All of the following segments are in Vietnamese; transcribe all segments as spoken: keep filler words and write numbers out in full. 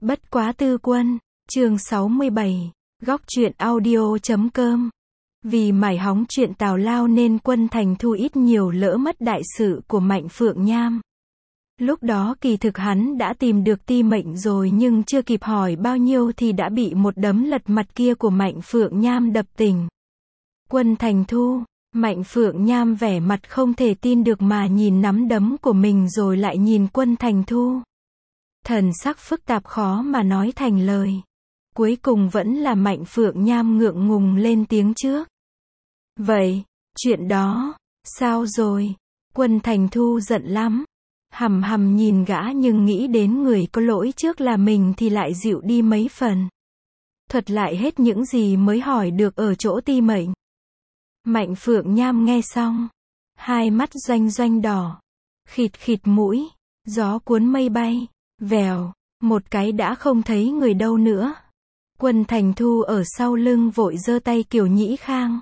Bất quá tư quân, chương sáu mươi bảy, góc truyện audio chấm com. Vì mải hóng chuyện tào lao nên Quân Thành Thu ít nhiều lỡ mất đại sự của Mạnh Phượng Nham. Lúc đó kỳ thực hắn đã tìm được ti mệnh rồi nhưng chưa kịp hỏi bao nhiêu thì đã bị một đấm lật mặt kia của Mạnh Phượng Nham đập tỉnh. Quân Thành Thu, Mạnh Phượng Nham vẻ mặt không thể tin được mà nhìn nắm đấm của mình rồi lại nhìn Quân Thành Thu. Thần sắc phức tạp khó mà nói thành lời. Cuối cùng vẫn là Mạnh Phượng Nham ngượng ngùng lên tiếng trước. Vậy, chuyện đó, sao rồi? Quân Thành Thu giận lắm. Hằm hằm nhìn gã nhưng nghĩ đến người có lỗi trước là mình thì lại dịu đi mấy phần. Thuật lại hết những gì mới hỏi được ở chỗ ti mệnh. Mạnh Phượng Nham nghe xong. Hai mắt doanh doanh đỏ. Khịt khịt mũi. Gió cuốn mây bay. Vèo. Một cái đã không thấy người đâu nữa. Quân Thành Thu ở sau lưng vội giơ tay kiểu nhĩ khang.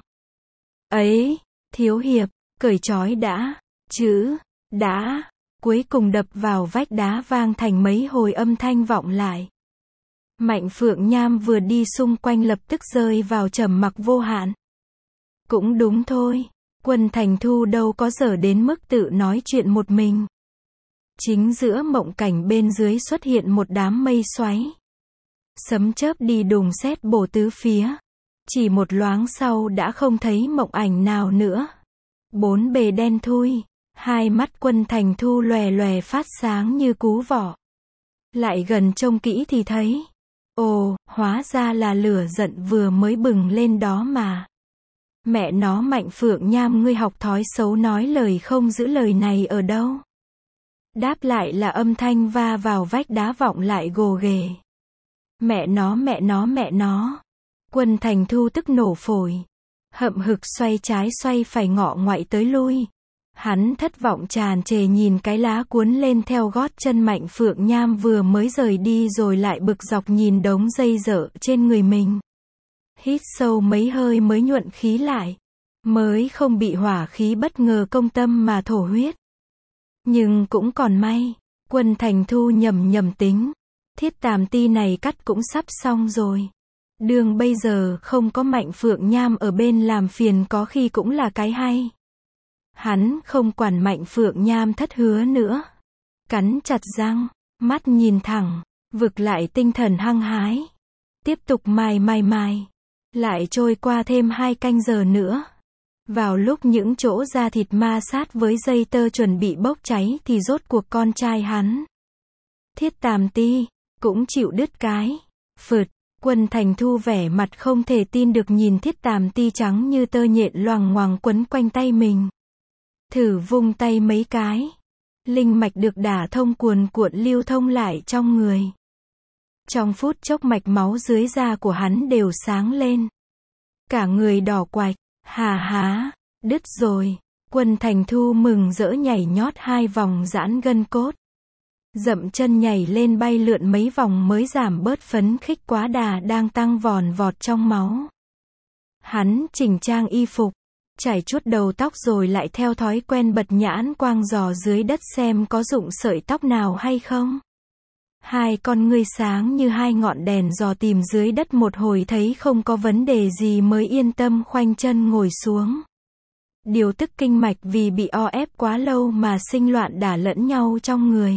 Ấy, thiếu hiệp, cởi trói đã. Chữ, đã. Cuối cùng đập vào vách đá vang thành mấy hồi âm thanh vọng lại. Mạnh Phượng Nham vừa đi xung quanh lập tức rơi vào trầm mặc vô hạn. Cũng đúng thôi, Quân Thành Thu đâu có dở đến mức tự nói chuyện một mình. Chính giữa mộng cảnh bên dưới xuất hiện một đám mây xoáy. Sấm chớp đi đùng sét bổ tứ phía. Chỉ một loáng sau đã không thấy mộng ảnh nào nữa. Bốn bề đen thui. Hai mắt Quân Thành Thu lòe lòe phát sáng như cú vỏ. Lại gần trông kỹ thì thấy. Ồ, hóa ra là lửa giận vừa mới bừng lên đó mà. Mẹ nó Mạnh Phượng Nham ngươi học thói xấu nói lời không giữ lời này ở đâu. Đáp lại là âm thanh va vào vách đá vọng lại gồ ghề. Mẹ nó mẹ nó mẹ nó. Quân Thành Thu tức nổ phổi. Hậm hực xoay trái xoay phải ngọ ngoại tới lui. Hắn thất vọng tràn trề nhìn cái lá cuốn lên theo gót chân Mạnh Phượng Nham vừa mới rời đi rồi lại bực dọc nhìn đống dây dở trên người mình. Hít sâu mấy hơi mới nhuận khí lại. Mới không bị hỏa khí bất ngờ công tâm mà thổ huyết. Nhưng cũng còn may. Quân Thành Thu nhầm nhầm tính. Thiết Tàm Ti này cắt cũng sắp xong rồi. Đường bây giờ không có Mạnh Phượng Nham ở bên làm phiền có khi cũng là cái hay. Hắn không quản Mạnh Phượng Nham thất hứa nữa. Cắn chặt răng, mắt nhìn thẳng, vực lại tinh thần hăng hái. Tiếp tục mài mài mài. Lại trôi qua thêm hai canh giờ nữa. Vào lúc những chỗ da thịt ma sát với dây tơ chuẩn bị bốc cháy thì rốt cuộc con trai hắn. Thiết Tàm Ti, cũng chịu đứt cái. Phượt, Quân Thành Thu vẻ mặt không thể tin được nhìn Thiết Tàm Ti trắng như tơ nhện loằng ngoằng quấn quanh tay mình. Thử vung tay mấy cái. Linh mạch được đả thông cuồn cuộn lưu thông lại trong người. Trong phút chốc mạch máu dưới da của hắn đều sáng lên. Cả người đỏ quạch. Hà há, đứt rồi. Quân Thành Thu mừng rỡ nhảy nhót hai vòng giãn gân cốt. Dậm chân nhảy lên bay lượn mấy vòng mới giảm bớt phấn khích quá đà đang tăng vòn vọt trong máu. Hắn chỉnh trang y phục. Chải chuốt đầu tóc rồi lại theo thói quen bật nhãn quang dò dưới đất xem có rụng sợi tóc nào hay không. Hai con ngươi sáng như hai ngọn đèn dò tìm dưới đất một hồi thấy không có vấn đề gì mới yên tâm khoanh chân ngồi xuống. Điều tức kinh mạch vì bị o ép quá lâu mà sinh loạn đả lẫn nhau trong người.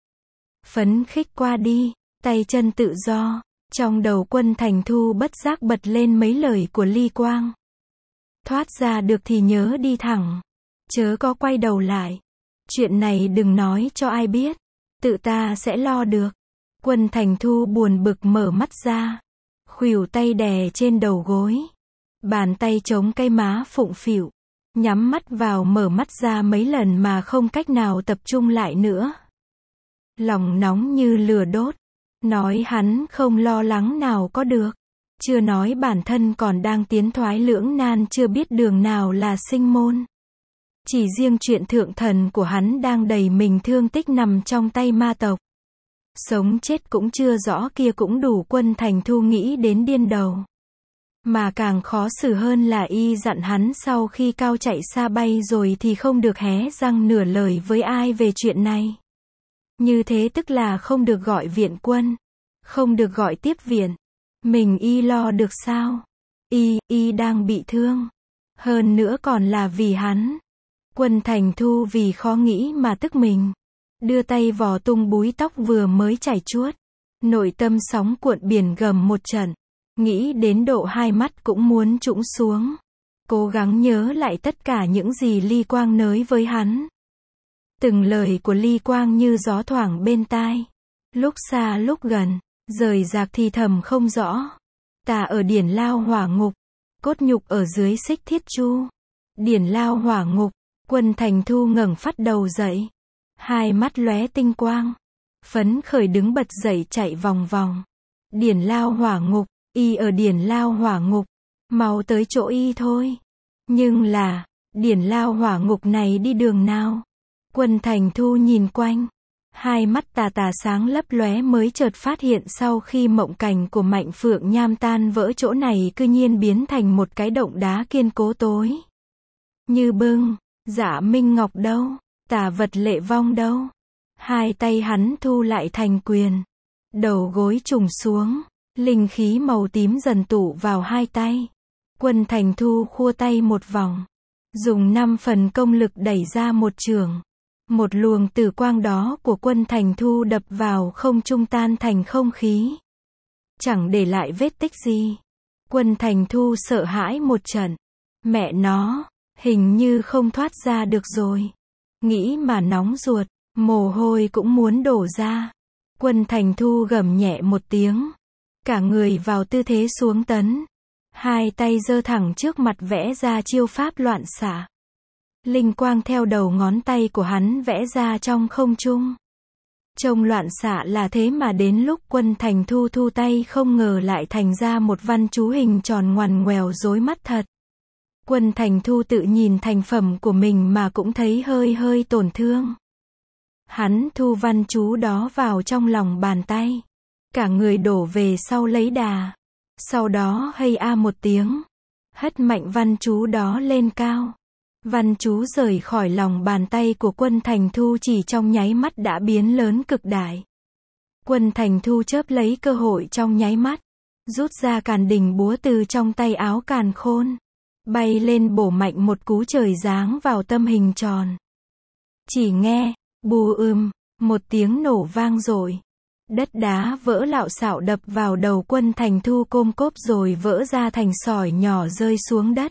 Phấn khích qua đi, tay chân tự do, trong đầu Quân Thành Thu bất giác bật lên mấy lời của Ly Quang. Thoát ra được thì nhớ đi thẳng. Chớ có quay đầu lại. Chuyện này đừng nói cho ai biết. Tự ta sẽ lo được. Quân Thành Thu buồn bực mở mắt ra. Khuỷu tay đè trên đầu gối. Bàn tay chống cây má phụng phịu. Nhắm mắt vào mở mắt ra mấy lần mà không cách nào tập trung lại nữa. Lòng nóng như lửa đốt. Nói hắn không lo lắng nào có được. Chưa nói bản thân còn đang tiến thoái lưỡng nan chưa biết đường nào là sinh môn. Chỉ riêng chuyện thượng thần của hắn đang đầy mình thương tích nằm trong tay ma tộc. Sống chết cũng chưa rõ kia cũng đủ Quân Thành Thu nghĩ đến điên đầu. Mà càng khó xử hơn là y dặn hắn sau khi cao chạy xa bay rồi thì không được hé răng nửa lời với ai về chuyện này. Như thế tức là không được gọi viện quân. Không được gọi tiếp viện. Mình y lo được sao? Y, y đang bị thương. Hơn nữa còn là vì hắn. Quân Thành Thu vì khó nghĩ mà tức mình. Đưa tay vò tung búi tóc vừa mới chảy chuốt. Nội tâm sóng cuộn biển gầm một trận. Nghĩ đến độ hai mắt cũng muốn trũng xuống. Cố gắng nhớ lại tất cả những gì Ly Quang nói với hắn. Từng lời của Ly Quang như gió thoảng bên tai. Lúc xa lúc gần, rời rạc thì thầm không rõ. Ta ở điển lao hỏa ngục. Cốt nhục ở dưới xích thiết chu. Điển lao hỏa ngục. Quân Thành Thu ngẩng phát đầu dậy. Hai mắt lóe tinh quang. Phấn khởi đứng bật dậy chạy vòng vòng. Điển lao hỏa ngục. Y ở điển lao hỏa ngục. Mau tới chỗ y thôi. Nhưng là, điển lao hỏa ngục này đi đường nào? Quân Thành Thu nhìn quanh. Hai mắt tà tà sáng lấp lóe mới chợt phát hiện sau khi mộng cảnh của Mạnh Phượng Nham tan vỡ chỗ này cư nhiên biến thành một cái động đá kiên cố tối. Như bưng, Dạ Minh Ngọc đâu? Tà Vật Lệ Vong đâu? Hai tay hắn thu lại thành quyền. Đầu gối trùng xuống. Linh khí màu tím dần tụ vào hai tay. Quân Thành Thu khua tay một vòng. Dùng năm phần công lực đẩy ra một trường. Một luồng tử quang đó của Quân Thành Thu đập vào không trung tan thành không khí. Chẳng để lại vết tích gì. Quân Thành Thu sợ hãi một trận. Mẹ nó, hình như không thoát ra được rồi. Nghĩ mà nóng ruột, mồ hôi cũng muốn đổ ra. Quân Thành Thu gầm nhẹ một tiếng. Cả người vào tư thế xuống tấn. Hai tay giơ thẳng trước mặt vẽ ra chiêu pháp loạn xạ. Linh quang theo đầu ngón tay của hắn vẽ ra trong không trung. Trông loạn xạ là thế mà đến lúc Quân Thành Thu thu tay không ngờ lại thành ra một văn chú hình tròn ngoằn ngoèo rối mắt thật. Quân Thành Thu tự nhìn thành phẩm của mình mà cũng thấy hơi hơi tổn thương. Hắn thu văn chú đó vào trong lòng bàn tay. Cả người đổ về sau lấy đà. Sau đó hây a một tiếng. Hất mạnh văn chú đó lên cao. Văn chú rời khỏi lòng bàn tay của Quân Thành Thu chỉ trong nháy mắt đã biến lớn cực đại. Quân Thành Thu chớp lấy cơ hội trong nháy mắt. Rút ra càn đình búa từ trong tay áo càn khôn. Bay lên bổ mạnh một cú trời giáng vào tâm hình tròn. Chỉ nghe, bù ưm, một tiếng nổ vang dội. Đất đá vỡ lạo xạo đập vào đầu Quân Thành Thu côm cốp rồi vỡ ra thành sỏi nhỏ rơi xuống đất.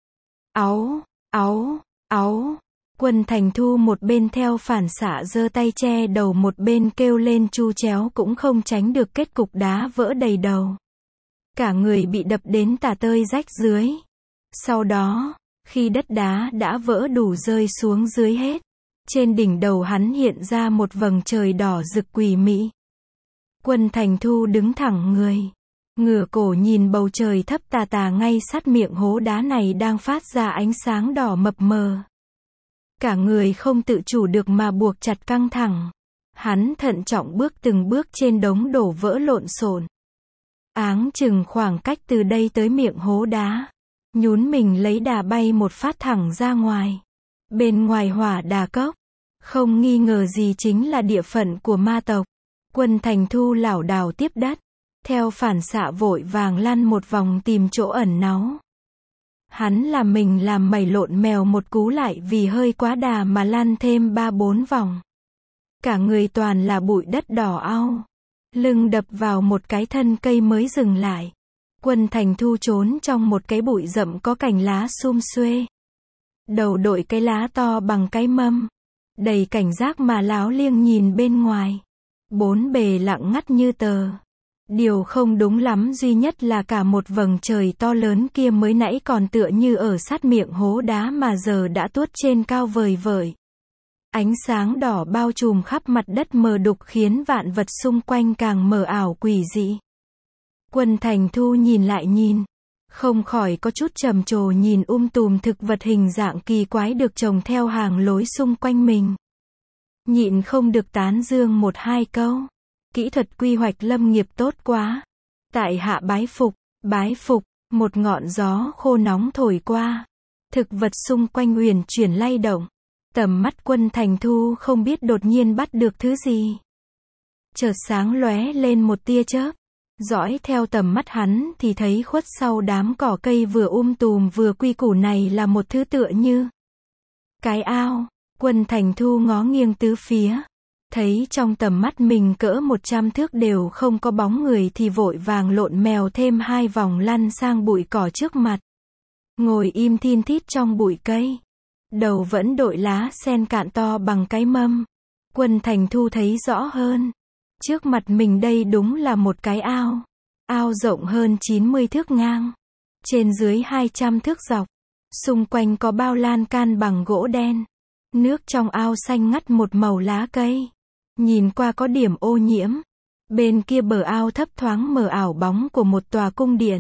Áu, áu, áu. Quân Thành Thu một bên theo phản xạ giơ tay che đầu một bên kêu lên chu chéo cũng không tránh được kết cục đá vỡ đầy đầu. Cả người bị đập đến tả tơi rách dưới. Sau đó, khi đất đá đã vỡ đủ rơi xuống dưới hết, trên đỉnh đầu hắn hiện ra một vầng trời đỏ rực quỷ mị. Quân Thành Thu đứng thẳng người, ngửa cổ nhìn bầu trời thấp tà tà ngay sát miệng hố đá này đang phát ra ánh sáng đỏ mập mờ. Cả người không tự chủ được mà buộc chặt căng thẳng. Hắn thận trọng bước từng bước trên đống đổ vỡ lộn xộn. Áng chừng khoảng cách từ đây tới miệng hố đá. Nhún mình lấy đà bay một phát thẳng ra ngoài. Bên ngoài hỏa đà cốc, không nghi ngờ gì chính là địa phận của ma tộc. Quân Thành Thu lảo đảo tiếp đất, theo phản xạ vội vàng lăn một vòng tìm chỗ ẩn náu. Hắn làm mình làm mẩy lộn mèo một cú lại vì hơi quá đà mà lăn thêm ba bốn vòng. Cả người toàn là bụi đất đỏ au. Lưng đập vào một cái thân cây mới dừng lại. Quân Thành Thu trốn trong một cái bụi rậm có cành lá sum xuê. Đầu đội cái lá to bằng cái mâm. Đầy cảnh giác mà láo liêng nhìn bên ngoài. Bốn bề lặng ngắt như tờ. Điều không đúng lắm duy nhất là cả một vầng trời to lớn kia mới nãy còn tựa như ở sát miệng hố đá mà giờ đã tuốt trên cao vời vợi. Ánh sáng đỏ bao trùm khắp mặt đất mờ đục khiến vạn vật xung quanh càng mờ ảo quỷ dị. Quân Thành Thu nhìn lại nhìn, không khỏi có chút trầm trồ nhìn um tùm thực vật hình dạng kỳ quái được trồng theo hàng lối xung quanh mình. Nhịn không được tán dương một hai câu. Kỹ thuật quy hoạch lâm nghiệp tốt quá. Tại hạ bái phục, bái phục, một ngọn gió khô nóng thổi qua. Thực vật xung quanh uyển chuyển lay động. Tầm mắt Quân Thành Thu không biết đột nhiên bắt được thứ gì. chợt sáng lóe lên một tia chớp. Dõi theo tầm mắt hắn thì thấy khuất sau đám cỏ cây vừa um tùm vừa quy củ này là một thứ tựa như cái ao. Quân Thành Thu ngó nghiêng tứ phía, thấy trong tầm mắt mình cỡ một trăm thước đều không có bóng người thì vội vàng lộn mèo thêm hai vòng lăn sang bụi cỏ trước mặt. Ngồi im thin thít trong bụi cây. Đầu vẫn đội lá sen cạn to bằng cái mâm. Quân Thành Thu thấy rõ hơn. Trước mặt mình đây đúng là một cái ao. Ao rộng hơn chín mươi thước ngang. Trên dưới hai trăm thước dọc. Xung quanh có bao lan can bằng gỗ đen. Nước trong ao xanh ngắt một màu lá cây. Nhìn qua có điểm ô nhiễm. Bên kia bờ ao thấp thoáng mờ ảo bóng của một tòa cung điện.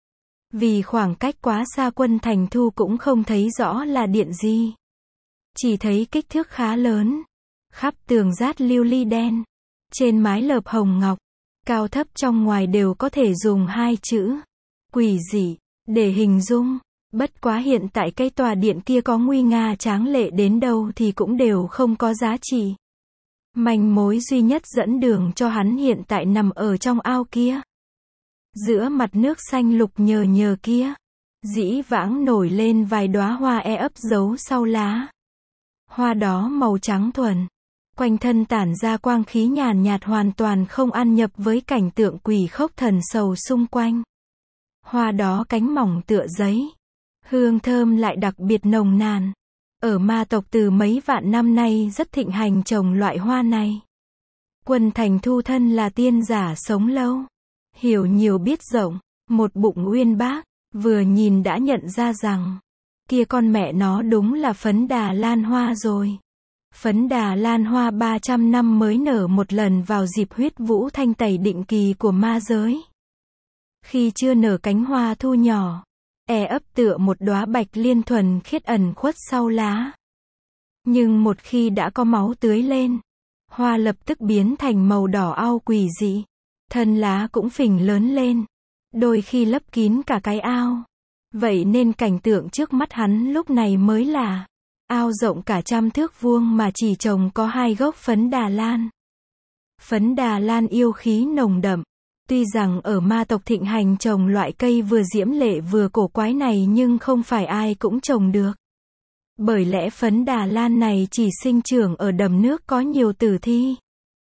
Vì khoảng cách quá xa Quân Thành Thu cũng không thấy rõ là điện gì. Chỉ thấy kích thước khá lớn. Khắp tường dát lưu ly đen. Trên mái lợp hồng ngọc. Cao thấp trong ngoài đều có thể dùng hai chữ quỷ dị để hình dung. Bất quá hiện tại cái tòa điện kia có nguy nga tráng lệ đến đâu thì cũng đều không có giá trị. Manh mối duy nhất dẫn đường cho hắn hiện tại nằm ở trong ao kia. Giữa mặt nước xanh lục nhờ nhờ kia, dĩ vãng nổi lên vài đóa hoa e ấp giấu sau lá. Hoa đó màu trắng thuần, quanh thân tản ra quang khí nhàn nhạt hoàn toàn không ăn nhập với cảnh tượng quỷ khốc thần sầu xung quanh. Hoa đó cánh mỏng tựa giấy, hương thơm lại đặc biệt nồng nàn. Ở ma tộc từ mấy vạn năm nay rất thịnh hành trồng loại hoa này. Quân Thành Thu thân là tiên giả sống lâu, hiểu nhiều biết rộng, một bụng uyên bác, vừa nhìn đã nhận ra rằng, kia con mẹ nó đúng là phấn đà lan hoa rồi. Phấn đà lan hoa ba trăm năm mới nở một lần vào dịp huyết vũ thanh tẩy định kỳ của ma giới. Khi chưa nở cánh hoa thu nhỏ, e ấp tựa một đóa bạch liên thuần khiết ẩn khuất sau lá. Nhưng một khi đã có máu tưới lên, hoa lập tức biến thành màu đỏ au quỷ dị. Thân lá cũng phình lớn lên, đôi khi lấp kín cả cái ao. Vậy nên cảnh tượng trước mắt hắn lúc này mới là ao rộng cả trăm thước vuông mà chỉ trồng có hai gốc phấn đà lan. Phấn đà lan yêu khí nồng đậm. Tuy rằng ở ma tộc thịnh hành trồng loại cây vừa diễm lệ vừa cổ quái này nhưng không phải ai cũng trồng được. Bởi lẽ phấn đà lan này chỉ sinh trưởng ở đầm nước có nhiều tử thi.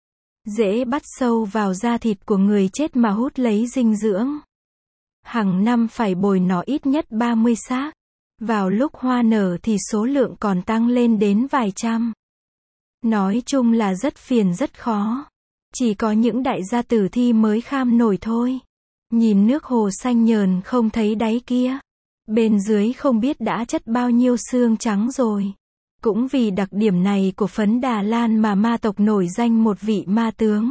Dễ bắt sâu vào da thịt của người chết mà hút lấy dinh dưỡng. Hàng năm phải bồi nó ít nhất ba mươi xác. Vào lúc hoa nở thì số lượng còn tăng lên đến vài trăm. Nói chung là rất phiền rất khó. Chỉ có những đại gia tử thi mới kham nổi thôi. Nhìn nước hồ xanh nhờn không thấy đáy kia. Bên dưới không biết đã chất bao nhiêu xương trắng rồi. Cũng vì đặc điểm này của phấn đà lan mà ma tộc nổi danh một vị ma tướng.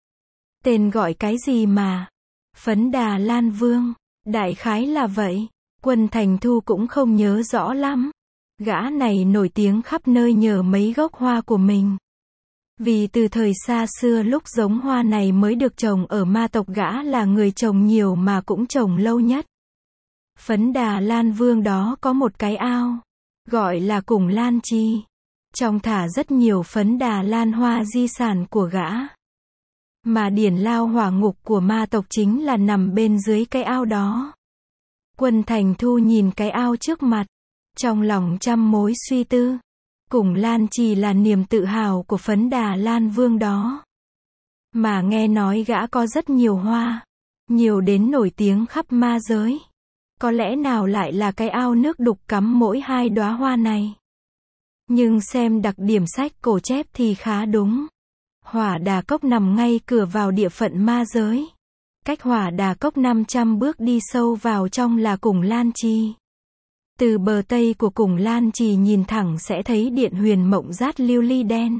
Tên gọi cái gì mà? Phấn đà lan vương. Đại khái là vậy. Quân Thành Thu cũng không nhớ rõ lắm. Gã này nổi tiếng khắp nơi nhờ mấy gốc hoa của mình. Vì từ thời xa xưa lúc giống hoa này mới được trồng ở ma tộc gã là người trồng nhiều mà cũng trồng lâu nhất. Phấn đà lan vương đó có một cái ao, gọi là Cùng Lan Chi. Trong thả rất nhiều phấn đà lan hoa di sản của gã. Mà điển lao hỏa ngục của ma tộc chính là nằm bên dưới cái ao đó. Quân Thành Thu nhìn cái ao trước mặt, trong lòng trăm mối suy tư. Cùng Lan Chi là niềm tự hào của phấn đà lan vương đó. Mà nghe nói gã có rất nhiều hoa, nhiều đến nổi tiếng khắp ma giới. Có lẽ nào lại là cái ao nước đục cắm mỗi hai đóa hoa này. Nhưng xem đặc điểm sách cổ chép thì khá đúng. Hỏa Đà Cốc nằm ngay cửa vào địa phận ma giới. Cách Hỏa Đà Cốc năm trăm bước đi sâu vào trong là Cùng Lan Chi. Từ bờ tây của Cùng Lan Chi nhìn thẳng sẽ thấy điện huyền mộng dát lưu ly đen.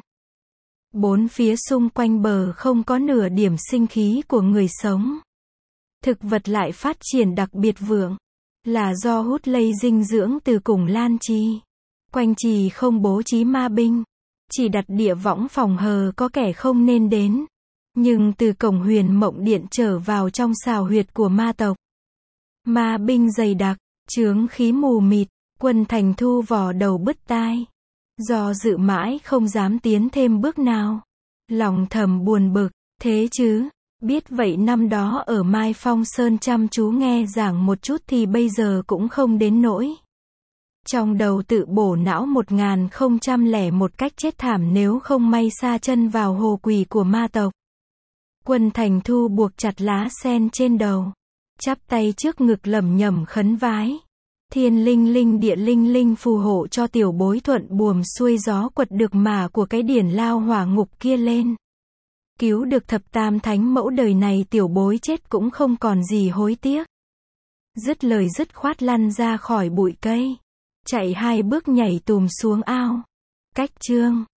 Bốn phía xung quanh bờ không có nửa điểm sinh khí của người sống. Thực vật lại phát triển đặc biệt vượng, là do hút lây dinh dưỡng từ Cùng Lan Chi. Quanh trì không bố trí ma binh, chỉ đặt địa võng phòng hờ có kẻ không nên đến. Nhưng từ cổng huyền mộng điện trở vào trong xào huyệt của ma tộc, ma binh dày đặc, chướng khí mù mịt. Quân Thành Thu vò đầu bứt tai, do dự mãi không dám tiến thêm bước nào. Lòng thầm buồn bực, Thế chứ, biết vậy năm đó ở Mai Phong Sơn chăm chú nghe giảng một chút thì bây giờ cũng không đến nỗi. Trong đầu tự bổ não một nghìn không trăm lẻ một cách chết thảm nếu không may sa chân vào hồ quỷ của ma tộc. Quân Thành Thu buộc chặt lá sen trên đầu, chắp tay trước ngực lẩm nhẩm khấn vái. Thiên linh linh địa linh linh phù hộ cho tiểu bối thuận buồm xuôi gió quật được mả của cái điển lao hỏa ngục kia lên. Cứu được thập tam thánh mẫu đời này tiểu bối chết cũng không còn gì hối tiếc. Dứt lời dứt khoát lăn ra khỏi bụi cây. Chạy hai bước nhảy tùm xuống ao. Cách chương